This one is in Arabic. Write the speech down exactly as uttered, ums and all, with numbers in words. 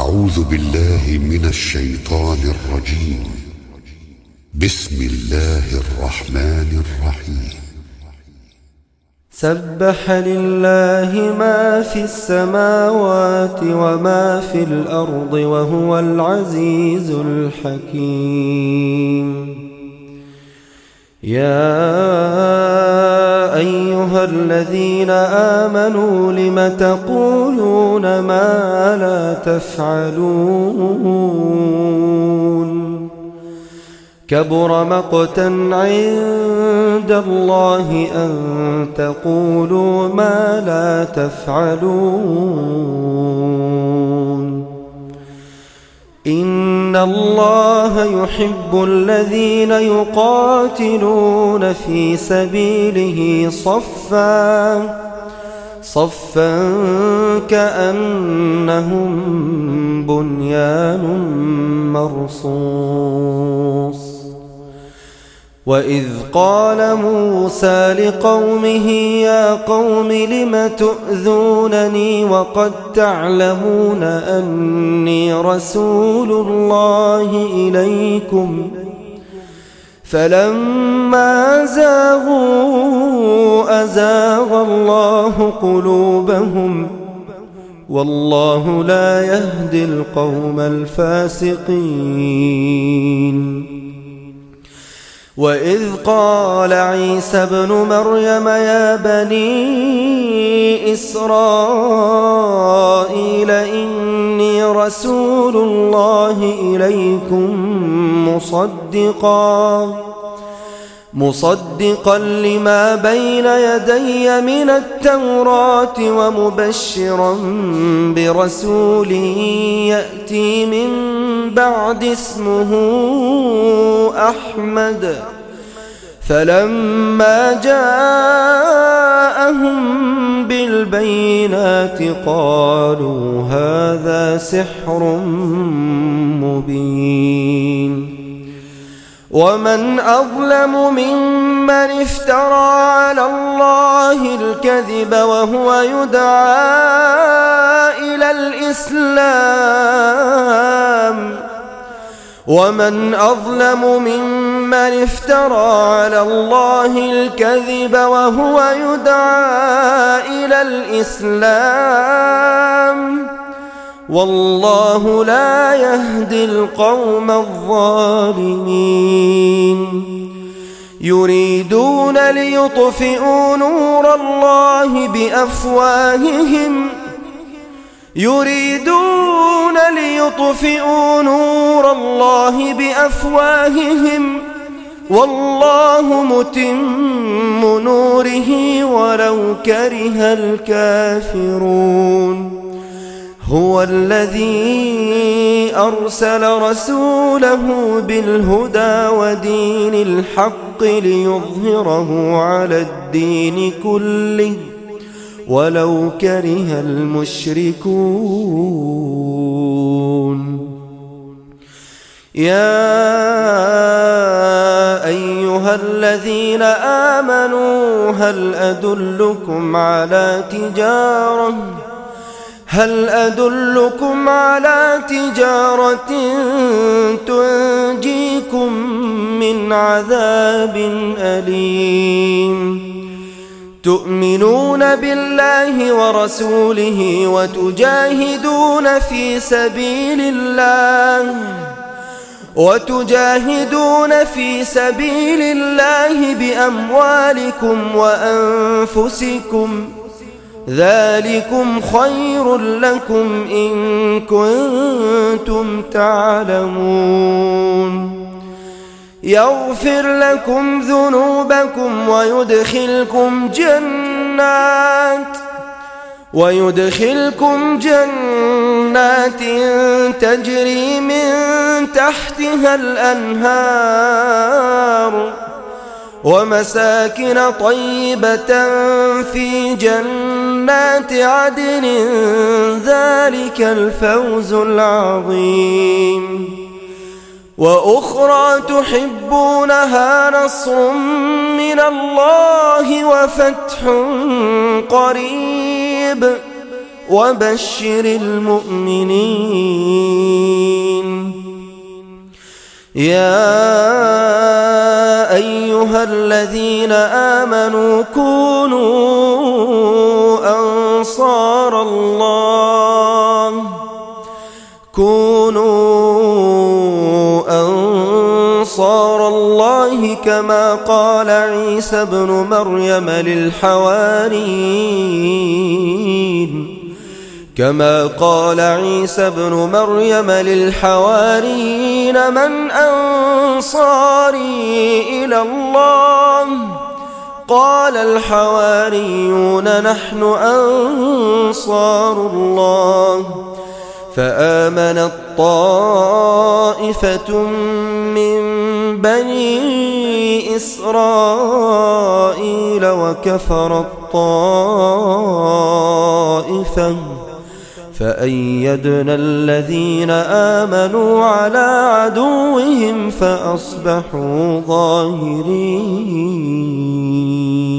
أعوذ بالله من الشيطان الرجيم. بسم الله الرحمن الرحيم. سبح لله ما في السماوات وما في الأرض وهو العزيز الحكيم. يا أيها الذين آمنوا لم تقولون ما لا تفعلون؟ كبر مقتا عند الله أن تقولوا ما لا تفعلون. إن الله يحب الذين يقاتلون في سبيله صفا صفا كأنهم بنيان مرصوص. وإذ قال موسى لقومه يا قوم لم تؤذونني وقد تعلمون أني رسول الله إليكم فلما زاغوا أزاغ الله قلوبهم والله لا يهدي القوم الفاسقين. وإذ قال عيسى ابن مريم يا بني إسرائيل إني رسول الله إليكم مصدقا مصدقا لما بين يدي من التوراة ومبشرا برسول يأتي من بعد اسمه أحمد. فلما جاءهم بالبينات قالوا هذا سحر مبين. ومن أظلم ممن افترى على الله الكذب وهو يدعى إلى الإسلام ومن أظلم ممن افترى على الله الكذب وهو يدعى إلى الإسلام والله لا يهدي القوم الظالمين. يريدون ليطفئوا نور الله بأفواههم يريدون ليطفئوا نور الله بأفواههم والله متم نوره ولو كره الكافرون. هو الذي أرسل رسوله بالهدى ودين الحق ليظهره على الدين كله ولو كره المشركون. يا أيها الذين آمنوا هل أدلكم على تجارة هل أدلكم على تجارة تنجيكم من عذاب أليم؟ تؤمنون بالله ورسوله وتجاهدون في سبيل الله وتجاهدون في سبيل الله بأموالكم وأنفسكم ذلكم خير لكم إن كنتم تعلمون. يغفر لكم ذنوبكم ويدخلكم جنات ويدخلكم جنات تجري من تحتها الأنهار ومساكن طيبة في جنات عدن ذلك الفوز العظيم. وأخرى تحبونها نصر من الله وفتح قريب وبشر المؤمنين. يا أيها الذين آمنوا كونوا أنصار الله كونوا أنصار الله كما قال عيسى ابن مريم للحواريين كما قال عيسى ابن مريم للحواريين من أنصاري إلى الله قال الحواريون نحن أنصار الله فآمنت طائفة من بني إسرائيل وكفرت طائفة فأيدنا الذين آمنوا على عدوهم فأصبحوا ظاهرين.